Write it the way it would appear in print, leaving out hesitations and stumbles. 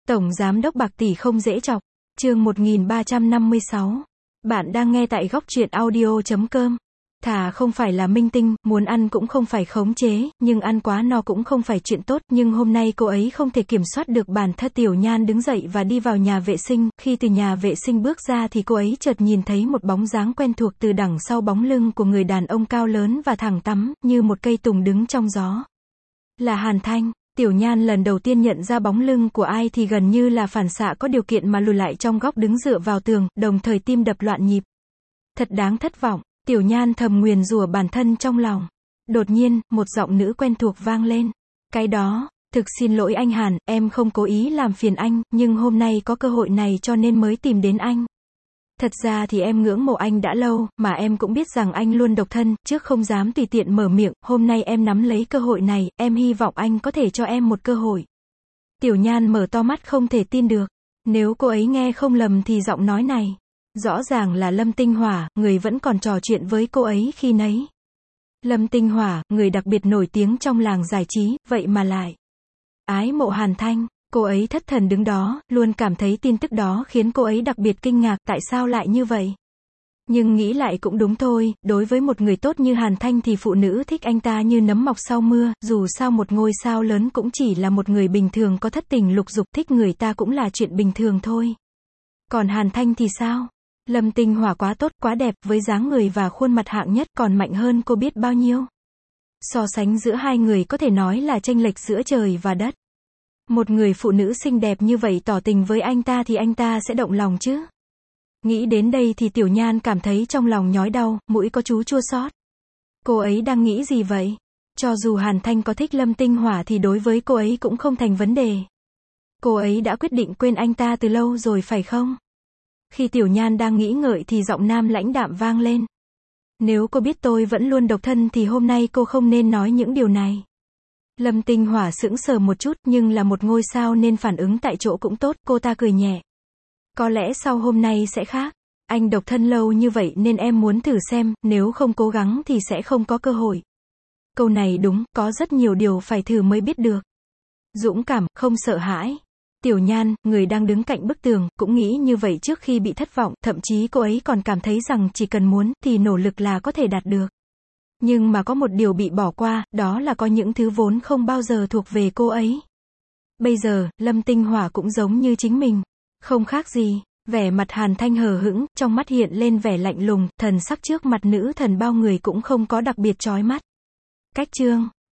Tổng Giám đốc bạc tỷ không dễ chọc. Chương 1356. Bạn đang nghe tại góc truyện audio.com. Thà không phải là minh tinh, muốn ăn cũng không phải khống chế, nhưng ăn quá no cũng không phải chuyện tốt, nhưng hôm nay cô ấy không thể kiểm soát được bản thân. Tiểu Nhan đứng dậy và đi vào nhà vệ sinh, khi từ nhà vệ sinh bước ra thì cô ấy chợt nhìn thấy một bóng dáng quen thuộc từ đằng sau bóng lưng của người đàn ông cao lớn và thẳng tắp, như một cây tùng đứng trong gió. Là Hàn Thanh. Tiểu Nhan lần đầu tiên nhận ra bóng lưng của ai thì gần như là phản xạ có điều kiện mà lùi lại trong góc đứng dựa vào tường, đồng thời tim đập loạn nhịp. Thật đáng thất vọng, Tiểu Nhan thầm nguyền rủa bản thân trong lòng. Đột nhiên, một giọng nữ quen thuộc vang lên. Cái đó, thực xin lỗi anh Hàn, em không cố ý làm phiền anh, nhưng hôm nay có cơ hội này cho nên mới tìm đến anh. Thật ra thì em ngưỡng mộ anh đã lâu, mà em cũng biết rằng anh luôn độc thân, trước không dám tùy tiện mở miệng, hôm nay em nắm lấy cơ hội này, em hy vọng anh có thể cho em một cơ hội. Tiểu Nhan mở to mắt không thể tin được. Nếu cô ấy nghe không lầm thì giọng nói này, rõ ràng là Lâm Tinh Hỏa, người vẫn còn trò chuyện với cô ấy khi nấy. Lâm Tinh Hỏa, người đặc biệt nổi tiếng trong làng giải trí, vậy mà lại ái mộ Hàn Thanh. Cô ấy thất thần đứng đó, luôn cảm thấy tin tức đó khiến cô ấy đặc biệt kinh ngạc, tại sao lại như vậy? Nhưng nghĩ lại cũng đúng thôi, đối với một người tốt như Hàn Thanh thì phụ nữ thích anh ta như nấm mọc sau mưa, dù sao một ngôi sao lớn cũng chỉ là một người bình thường có thất tình lục dục, thích người ta cũng là chuyện bình thường thôi. Còn Hàn Thanh thì sao? Lâm Tinh Hỏa quá tốt, quá đẹp, với dáng người và khuôn mặt hạng nhất, còn mạnh hơn cô biết bao nhiêu. So sánh giữa hai người có thể nói là chênh lệch giữa trời và đất. Một người phụ nữ xinh đẹp như vậy tỏ tình với anh ta thì anh ta sẽ động lòng chứ. Nghĩ đến đây thì Tiểu Nhan cảm thấy trong lòng nhói đau, mũi có chút chua xót. Cô ấy đang nghĩ gì vậy? Cho dù Hàn Thanh có thích Lâm Tinh Hỏa thì đối với cô ấy cũng không thành vấn đề. Cô ấy đã quyết định quên anh ta từ lâu rồi phải không? Khi Tiểu Nhan đang nghĩ ngợi thì giọng nam lãnh đạm vang lên. Nếu cô biết tôi vẫn luôn độc thân thì hôm nay cô không nên nói những điều này. Lâm Tinh Hỏa sững sờ một chút, nhưng là một ngôi sao nên phản ứng tại chỗ cũng tốt, cô ta cười nhẹ. Có lẽ sau hôm nay sẽ khác. Anh độc thân lâu như vậy nên em muốn thử xem, nếu không cố gắng thì sẽ không có cơ hội. Câu này đúng, có rất nhiều điều phải thử mới biết được. Dũng cảm, không sợ hãi. Tiểu Nhan, người đang đứng cạnh bức tường, cũng nghĩ như vậy trước khi bị thất vọng, thậm chí cô ấy còn cảm thấy rằng chỉ cần muốn, thì nỗ lực là có thể đạt được. Nhưng mà có một điều bị bỏ qua, đó là có những thứ vốn không bao giờ thuộc về cô ấy. Bây giờ, Lâm Tinh Hỏa cũng giống như chính mình. Không khác gì, vẻ mặt Hàn Thanh hờ hững, trong mắt hiện lên vẻ lạnh lùng, thần sắc trước mặt nữ thần bao người cũng không có đặc biệt chói mắt. Cách chương